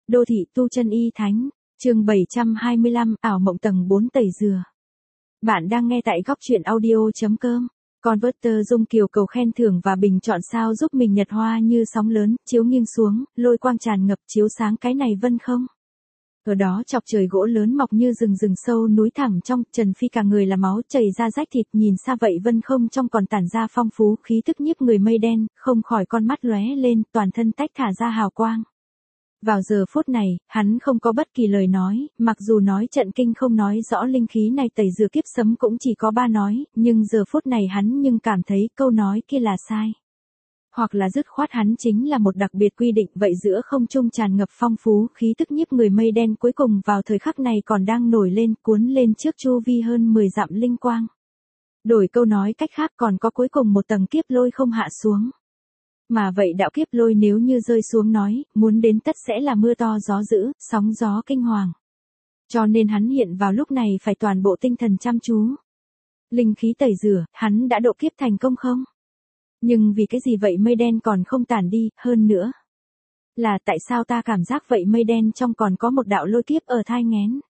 Đô thị tu chân y thánh, chương 725, ảo mộng tầng 4 tẩy dừa. Bạn đang nghe tại góc truyện audio.com. Converter Dung Kiều cầu khen thưởng và bình chọn sao giúp mình nhật hoa như sóng lớn, chiếu nghiêng xuống, lôi quang tràn ngập chiếu sáng cái này vân không. Ở đó chọc trời gỗ lớn mọc như rừng sâu núi thẳm trong, Trần Phi cả người là máu chảy ra rách thịt, nhìn xa vậy vân không trong còn tản ra phong phú khí tức nhiếp người mây đen, không khỏi con mắt lóe lên, toàn thân tách thả ra hào quang. Vào giờ phút này, hắn không có bất kỳ lời nói, mặc dù nói trận kinh không nói rõ linh khí này tẩy rửa kiếp sấm cũng chỉ có 3 nói, nhưng giờ phút này hắn nhưng cảm thấy câu nói kia là sai. Hoặc là dứt khoát hắn chính là một đặc biệt quy định, vậy giữa không trung tràn ngập phong phú khí tức nhiếp người mây đen cuối cùng vào thời khắc này còn đang nổi lên cuốn lên trước chu vi hơn 10 dặm linh quang. Đổi câu nói cách khác còn có cuối cùng một tầng kiếp lôi không hạ xuống. Mà vậy đạo kiếp lôi nếu như rơi xuống nói, muốn đến tất sẽ là mưa to gió dữ, sóng gió kinh hoàng. Cho nên hắn hiện vào lúc này phải toàn bộ tinh thần chăm chú. Linh khí tẩy rửa, hắn đã độ kiếp thành công không? Nhưng vì cái gì vậy mây đen còn không tản đi, hơn nữa. Là tại sao ta cảm giác vậy mây đen trong còn có một đạo lôi kiếp ở thai nghén?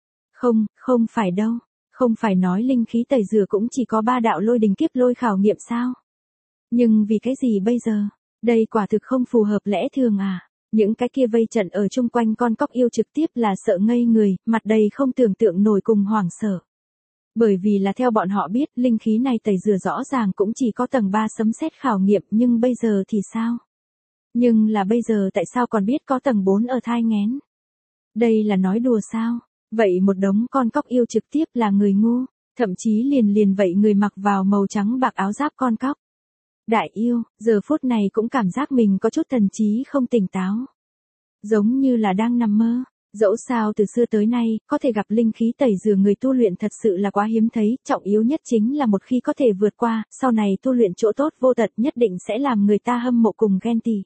Không phải đâu. Không phải nói linh khí tẩy rửa cũng chỉ có 3 đạo lôi đình kiếp lôi khảo nghiệm sao? Nhưng vì cái gì bây giờ? Đây quả thực không phù hợp lẽ thường à? Những cái kia vây trận ở chung quanh con cóc yêu trực tiếp là sợ ngây người, mặt đầy không tưởng tượng nổi cùng hoảng sợ. Bởi vì là theo bọn họ biết, linh khí này tẩy rửa rõ ràng cũng chỉ có tầng 3 sấm sét khảo nghiệm, nhưng bây giờ thì sao? Nhưng là bây giờ tại sao còn biết có tầng 4 ở thai nghén? Đây là nói đùa sao? Vậy một đống con cóc yêu trực tiếp là người ngu, thậm chí liền vậy người mặc vào màu trắng bạc áo giáp con cóc. Đại yêu, giờ phút này cũng cảm giác mình có chút thần trí không tỉnh táo. Giống như là đang nằm mơ. Dẫu sao từ xưa tới nay, có thể gặp linh khí tẩy rửa người tu luyện thật sự là quá hiếm thấy, trọng yếu nhất chính là một khi có thể vượt qua, sau này tu luyện chỗ tốt vô tận nhất định sẽ làm người ta hâm mộ cùng ghen tị.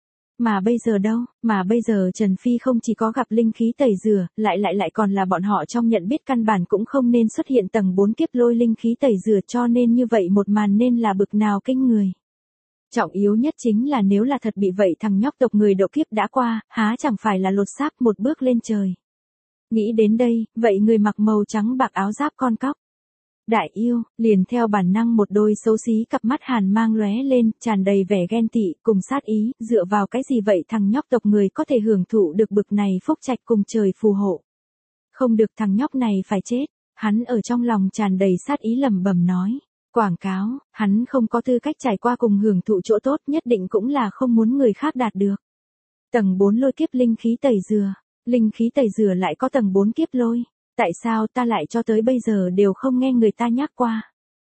Mà bây giờ đâu, mà bây giờ Trần Phi không chỉ có gặp linh khí tẩy rửa, lại còn là bọn họ trong nhận biết căn bản cũng không nên xuất hiện tầng 4 kiếp lôi linh khí tẩy rửa, cho nên như vậy một màn nên là bực nào kinh người. Trọng yếu nhất chính là nếu là thật bị vậy thằng nhóc tộc người độ kiếp đã qua, há chẳng phải là lột xác một bước lên trời. Nghĩ đến đây, vậy người mặc màu trắng bạc áo giáp con cóc. Đại yêu, liền theo bản năng một đôi xấu xí cặp mắt hàn mang lóe lên, tràn đầy vẻ ghen tị, cùng sát ý, dựa vào cái gì vậy thằng nhóc tộc người có thể hưởng thụ được bực này phúc trạch cùng trời phù hộ. Không được thằng nhóc này phải chết, hắn ở trong lòng tràn đầy sát ý lẩm bẩm nói. Quảng cáo, hắn không có tư cách trải qua cùng hưởng thụ chỗ tốt, nhất định cũng là không muốn người khác đạt được. Tầng 4 lôi kiếp linh khí tẩy rửa, linh khí tẩy rửa lại có tầng 4 kiếp lôi, tại sao ta lại cho tới bây giờ đều không nghe người ta nhắc qua.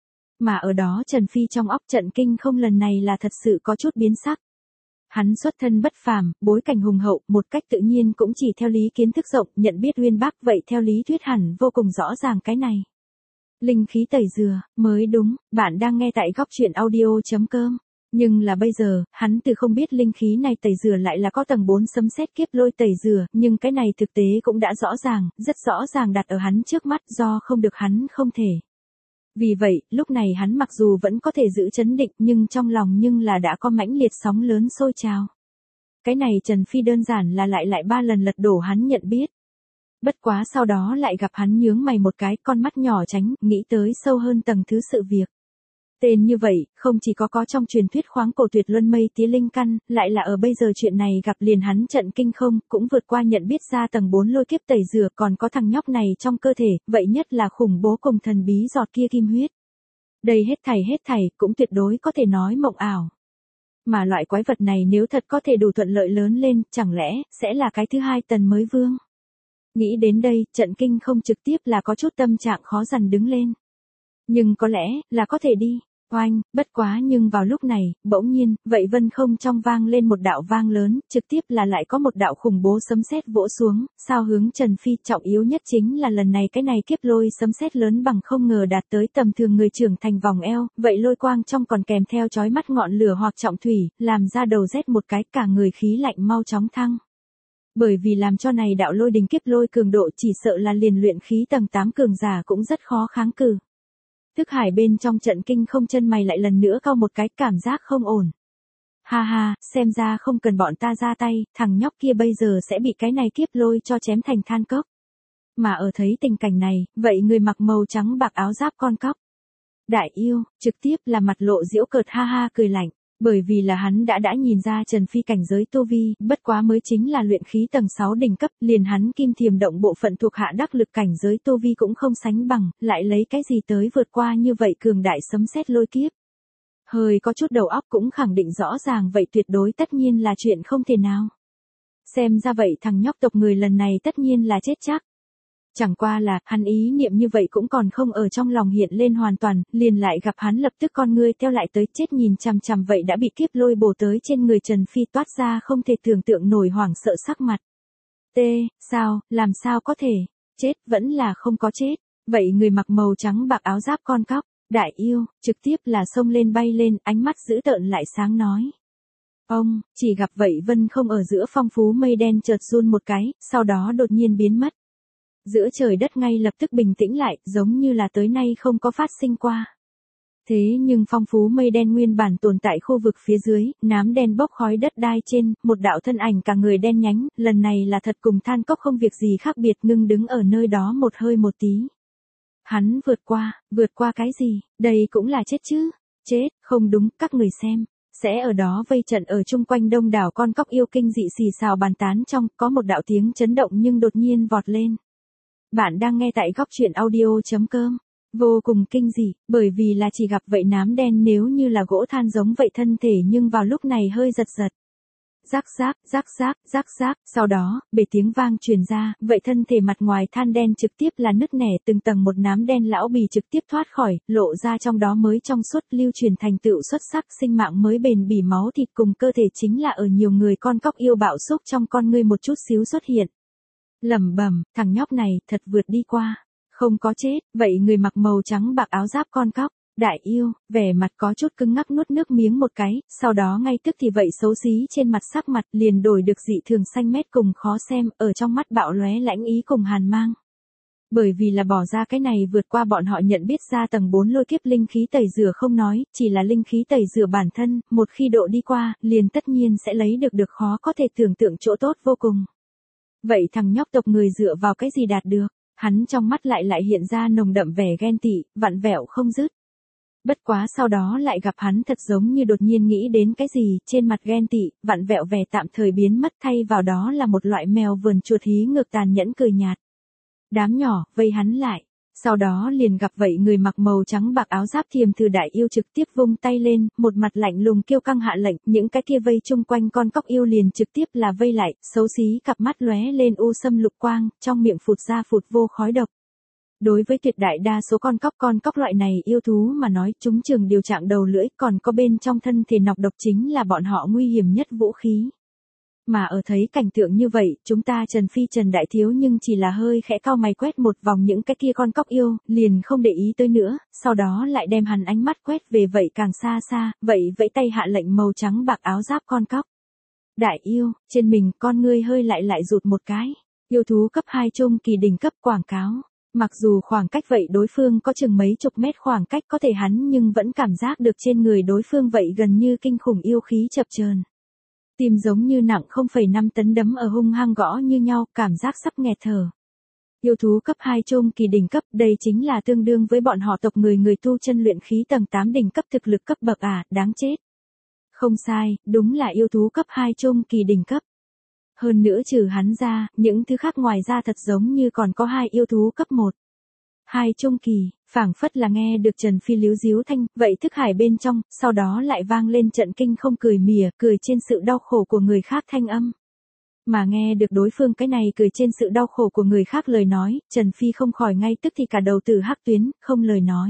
Mà ở đó Trần Phi trong óc trận kinh không lần này là thật sự có chút biến sắc. Hắn xuất thân bất phàm, bối cảnh hùng hậu, một cách tự nhiên cũng chỉ theo lý kiến thức rộng, nhận biết uyên bác, vậy theo lý thuyết hẳn vô cùng rõ ràng cái này. Linh khí tẩy dừa, mới đúng, bạn đang nghe tại góc truyện audio.com. Nhưng là bây giờ, hắn từ không biết linh khí này tẩy dừa lại là có tầng 4 sấm sét kiếp lôi tẩy dừa, nhưng cái này thực tế cũng đã rõ ràng, rất rõ ràng đặt ở hắn trước mắt, do không được hắn không thể. Vì vậy, lúc này hắn mặc dù vẫn có thể giữ trấn định nhưng trong lòng nhưng là đã có mãnh liệt sóng lớn sôi trào. Cái này Trần Phi đơn giản là lại 3 lần lật đổ hắn nhận biết. Bất quá sau đó lại gặp hắn nhướng mày một cái, con mắt nhỏ tránh, nghĩ tới sâu hơn tầng thứ sự việc. Tên như vậy, không chỉ có trong truyền thuyết khoáng cổ tuyệt luân mây tía linh căn, lại là ở bây giờ chuyện này gặp liền hắn trận kinh không, cũng vượt qua nhận biết ra tầng 4 lôi kiếp tẩy rửa, còn có thằng nhóc này trong cơ thể, vậy nhất là khủng bố cùng thần bí giọt kia kim huyết. Đây hết thảy, cũng tuyệt đối có thể nói mộng ảo. Mà loại quái vật này nếu thật có thể đủ thuận lợi lớn lên, chẳng lẽ, sẽ là cái thứ hai tần mới vương. Nghĩ đến đây, trận kinh không trực tiếp là có chút tâm trạng khó dằn đứng lên. Nhưng có lẽ, là có thể đi. Oanh, bất quá nhưng vào lúc này, bỗng nhiên, vậy vân không trong vang lên một đạo vang lớn, trực tiếp là lại có một đạo khủng bố sấm sét vỗ xuống, sao hướng Trần Phi, trọng yếu nhất chính là lần này cái này kiếp lôi sấm sét lớn bằng không ngờ đạt tới tầm thường người trưởng thành vòng eo, vậy lôi quang trong còn kèm theo chói mắt ngọn lửa hoặc trọng thủy, làm ra đầu rét một cái, cả người khí lạnh mau chóng thăng. Bởi vì làm cho này đạo lôi đình kiếp lôi cường độ chỉ sợ là liền luyện khí tầng 8 cường giả cũng rất khó kháng cự. Thức hải bên trong trận kinh không chân mày lại lần nữa cau một cái, cảm giác không ổn. Ha ha, xem ra không cần bọn ta ra tay, thằng nhóc kia bây giờ sẽ bị cái này kiếp lôi cho chém thành than cốc. Mà ở thấy tình cảnh này, vậy người mặc màu trắng bạc áo giáp con cóc Đại Yêu, trực tiếp là mặt lộ giễu cợt ha ha cười lạnh, bởi vì là hắn đã nhìn ra Trần Phi cảnh giới tu vi, bất quá mới chính là luyện khí tầng 6 đỉnh cấp, liền hắn kim thiềm động bộ phận thuộc hạ đắc lực cảnh giới tu vi cũng không sánh bằng, lại lấy cái gì tới vượt qua như vậy cường đại sấm sét lôi kiếp. Hơi có chút đầu óc cũng khẳng định rõ ràng vậy tuyệt đối tất nhiên là chuyện không thể nào. Xem ra vậy thằng nhóc tộc người lần này tất nhiên là chết chắc. Chẳng qua là, hắn ý niệm như vậy cũng còn không ở trong lòng hiện lên hoàn toàn, liền lại gặp hắn lập tức con ngươi theo lại tới chết nhìn chằm chằm vậy đã bị kiếp lôi bổ tới trên người Trần Phi toát ra không thể tưởng tượng nổi hoảng sợ sắc mặt. Sao, làm sao có thể, chết vẫn là không có chết, vậy người mặc màu trắng bạc áo giáp con cóc Đại Yêu, trực tiếp là xông lên bay lên, ánh mắt dữ tợn lại sáng nói. Ông, chỉ gặp vậy vân không ở giữa phong phú mây đen chợt run một cái, sau đó đột nhiên biến mất. Giữa trời đất ngay lập tức bình tĩnh lại, giống như là tới nay không có phát sinh qua. Thế nhưng phong phú mây đen nguyên bản tồn tại khu vực phía dưới, nám đen bốc khói đất đai trên, một đạo thân ảnh cả người đen nhánh, lần này là thật cùng than cốc không việc gì khác biệt ngưng đứng ở nơi đó một hơi một tí. Hắn vượt qua cái gì, đây cũng là chết chứ, chết, không đúng, các người xem. Sẽ ở đó vây trận ở chung quanh đông đảo con cóc yêu kinh dị xì xào bàn tán trong, có một đạo tiếng chấn động nhưng đột nhiên vọt lên. Bạn đang nghe tại góc truyện audio.com. Vô cùng kinh dị, bởi vì là chỉ gặp vậy nám đen nếu như là gỗ than giống vậy thân thể nhưng vào lúc này hơi giật giật. Rắc rác, sau đó, bể tiếng vang truyền ra, vậy thân thể mặt ngoài than đen trực tiếp là nứt nẻ từng tầng một nám đen lão bì trực tiếp thoát khỏi, lộ ra trong đó mới trong suốt lưu truyền thành tựu xuất sắc sinh mạng mới bền bỉ máu thịt cùng cơ thể chính là ở nhiều người con cóc yêu bạo xúc trong con ngươi một chút xíu xuất hiện. Lẩm bẩm, thằng nhóc này thật vượt đi qua, không có chết, vậy người mặc màu trắng bạc áo giáp con cóc Đại Yêu, vẻ mặt có chút cứng ngắc nuốt nước miếng một cái, sau đó ngay tức thì vậy xấu xí trên mặt sắc mặt liền đổi được dị thường xanh mét cùng khó xem, ở trong mắt bạo lóe lãnh ý cùng hàn mang. Bởi vì là bỏ ra cái này vượt qua bọn họ nhận biết ra tầng 4 lôi kiếp linh khí tẩy rửa không nói, chỉ là linh khí tẩy rửa bản thân, một khi độ đi qua, liền tất nhiên sẽ lấy được khó có thể tưởng tượng chỗ tốt vô cùng. Vậy thằng nhóc tộc người dựa vào cái gì đạt được, hắn trong mắt lại hiện ra nồng đậm vẻ ghen tị, vặn vẹo không dứt. Bất quá sau đó lại gặp hắn thật giống như đột nhiên nghĩ đến cái gì, trên mặt ghen tị, vặn vẹo vẻ tạm thời biến mất thay vào đó là một loại mèo vườn chuột hí ngược tàn nhẫn cười nhạt. Đám nhỏ, vây hắn lại. Sau đó liền gặp vậy người mặc màu trắng bạc áo giáp thiềm từ Đại Yêu trực tiếp vung tay lên, một mặt lạnh lùng kiêu căng hạ lệnh, những cái kia vây chung quanh con cóc yêu liền trực tiếp là vây lại, xấu xí cặp mắt lóe lên u sâm lục quang, trong miệng phụt ra phụt vô khói độc. Đối với tuyệt đại đa số con cóc loại này yêu thú mà nói chúng trường điều trạng đầu lưỡi còn có bên trong thân thể nọc độc chính là bọn họ nguy hiểm nhất vũ khí. Mà ở thấy cảnh tượng như vậy, chúng ta Trần Đại Thiếu nhưng chỉ là hơi khẽ cau mày quét một vòng những cái kia con cóc yêu, liền không để ý tới nữa, sau đó lại đem hắn ánh mắt quét về vậy càng xa xa, vậy vẫy tay hạ lệnh màu trắng bạc áo giáp con cóc Đại Yêu, trên mình con ngươi hơi lại rụt một cái, yêu thú cấp 2 trung kỳ đỉnh cấp quảng cáo. Mặc dù khoảng cách vậy đối phương có chừng mấy chục mét khoảng cách có thể hắn nhưng vẫn cảm giác được trên người đối phương vậy gần như kinh khủng yêu khí chập chờn. Tim giống như nặng 0,5 tấn đấm ở hung hăng gõ như nhau, cảm giác sắp nghẹt thở. Yêu thú cấp 2 trung kỳ đỉnh cấp, đây chính là tương đương với bọn họ tộc người tu chân luyện khí tầng 8 đỉnh cấp thực lực cấp bậc đáng chết. Không sai, đúng là yêu thú cấp 2 trung kỳ đỉnh cấp. Hơn nữa trừ hắn ra, những thứ khác ngoài ra thật giống như còn có 2 yêu thú cấp 1. 2 trung kỳ, phảng phất là nghe được Trần Phi líu díu thanh, vậy thức hải bên trong, sau đó lại vang lên trận kinh không cười mỉa, cười trên sự đau khổ của người khác thanh âm. Mà nghe được đối phương cái này cười trên sự đau khổ của người khác lời nói, Trần Phi không khỏi ngay tức thì cả đầu tử hắc tuyến, không lời nói.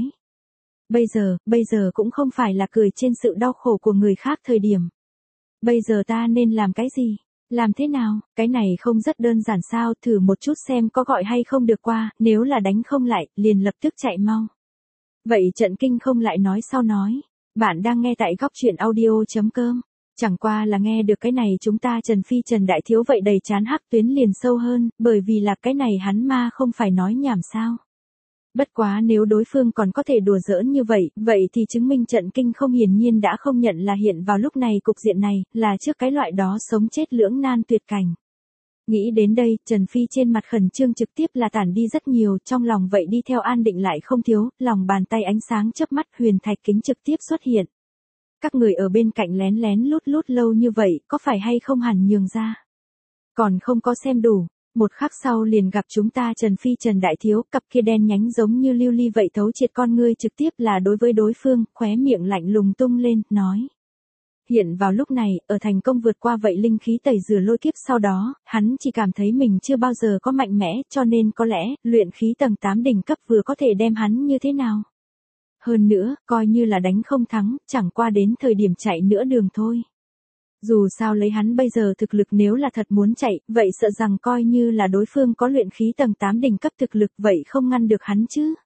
Bây giờ cũng không phải là cười trên sự đau khổ của người khác thời điểm. Bây giờ ta nên làm cái gì? Làm thế nào, cái này không rất đơn giản sao, thử một chút xem có gọi hay không được qua, nếu là đánh không lại, liền lập tức chạy mau. Vậy trận kinh không lại nói sau nói, bạn đang nghe tại góc truyện audio.com, chẳng qua là nghe được cái này chúng ta Trần Đại Thiếu vậy đầy chán hắc tuyến liền sâu hơn, bởi vì là cái này hắn ma không phải nói nhảm sao. Bất quá nếu đối phương còn có thể đùa giỡn như vậy, vậy thì chứng minh trận kinh không hiển nhiên đã không nhận là hiện vào lúc này cục diện này, là trước cái loại đó sống chết lưỡng nan tuyệt cảnh. Nghĩ đến đây, Trần Phi trên mặt khẩn trương trực tiếp là tản đi rất nhiều, trong lòng vậy đi theo an định lại không thiếu, lòng bàn tay ánh sáng chớp mắt huyền thạch kính trực tiếp xuất hiện. Các người ở bên cạnh lén lén lút lút lâu như vậy, có phải hay không hẳn nhường ra? Còn không có xem đủ. Một khắc sau liền gặp chúng ta Trần Phi Trần Đại Thiếu, cặp kia đen nhánh giống như lưu ly vậy thấu triệt con ngươi trực tiếp là đối với đối phương, khóe miệng lạnh lùng tung lên, nói. Hiện vào lúc này, ở thành công vượt qua vậy linh khí tẩy rửa lôi kiếp sau đó, hắn chỉ cảm thấy mình chưa bao giờ có mạnh mẽ, cho nên có lẽ, luyện khí tầng 8 đỉnh cấp vừa có thể đem hắn như thế nào. Hơn nữa, coi như là đánh không thắng, chẳng qua đến thời điểm chạy nữa đường thôi. Dù sao lấy hắn bây giờ thực lực nếu là thật muốn chạy, vậy sợ rằng coi như là đối phương có luyện khí tầng 8 đỉnh cấp thực lực vậy không ngăn được hắn chứ.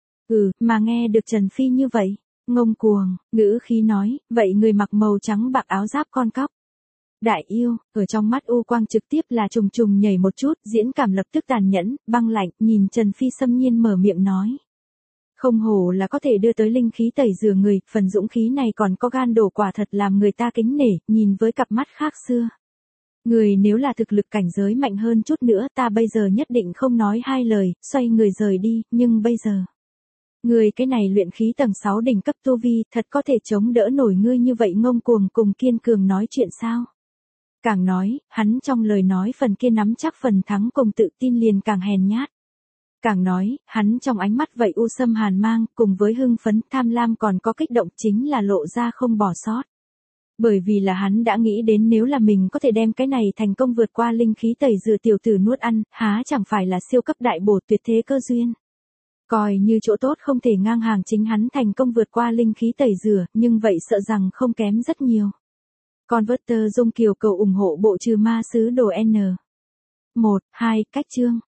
Mà nghe được Trần Phi như vậy, ngông cuồng, ngữ khí nói, vậy người mặc màu trắng bạc áo giáp con cóc. Đại yêu, ở trong mắt u quang trực tiếp là trùng trùng nhảy một chút, diễn cảm lập tức tàn nhẫn, băng lạnh, nhìn Trần Phi xâm nhiên mở miệng nói. Không hổ là có thể đưa tới linh khí tẩy rửa người, phần dũng khí này còn có gan đổ quả thật làm người ta kính nể, nhìn với cặp mắt khác xưa. Người nếu là thực lực cảnh giới mạnh hơn chút nữa ta bây giờ nhất định không nói hai lời, xoay người rời đi, nhưng bây giờ. Người cái này luyện khí tầng 6 đỉnh cấp tu vi, thật có thể chống đỡ nổi ngươi như vậy ngông cuồng cùng kiên cường nói chuyện sao? Càng nói, hắn trong lời nói phần kia nắm chắc phần thắng cùng tự tin liền càng hèn nhát. Càng nói, hắn trong ánh mắt vậy u sâm hàn mang, cùng với hưng phấn, tham lam còn có kích động chính là lộ ra không bỏ sót. Bởi vì là hắn đã nghĩ đến nếu là mình có thể đem cái này thành công vượt qua linh khí tẩy rửa tiểu tử nuốt ăn, há chẳng phải là siêu cấp đại bổ tuyệt thế cơ duyên. Coi như chỗ tốt không thể ngang hàng chính hắn thành công vượt qua linh khí tẩy rửa, nhưng vậy sợ rằng không kém rất nhiều. Converter Dung Kiều cầu ủng hộ bộ trừ ma sứ đồ N. 1, 2, cách chương.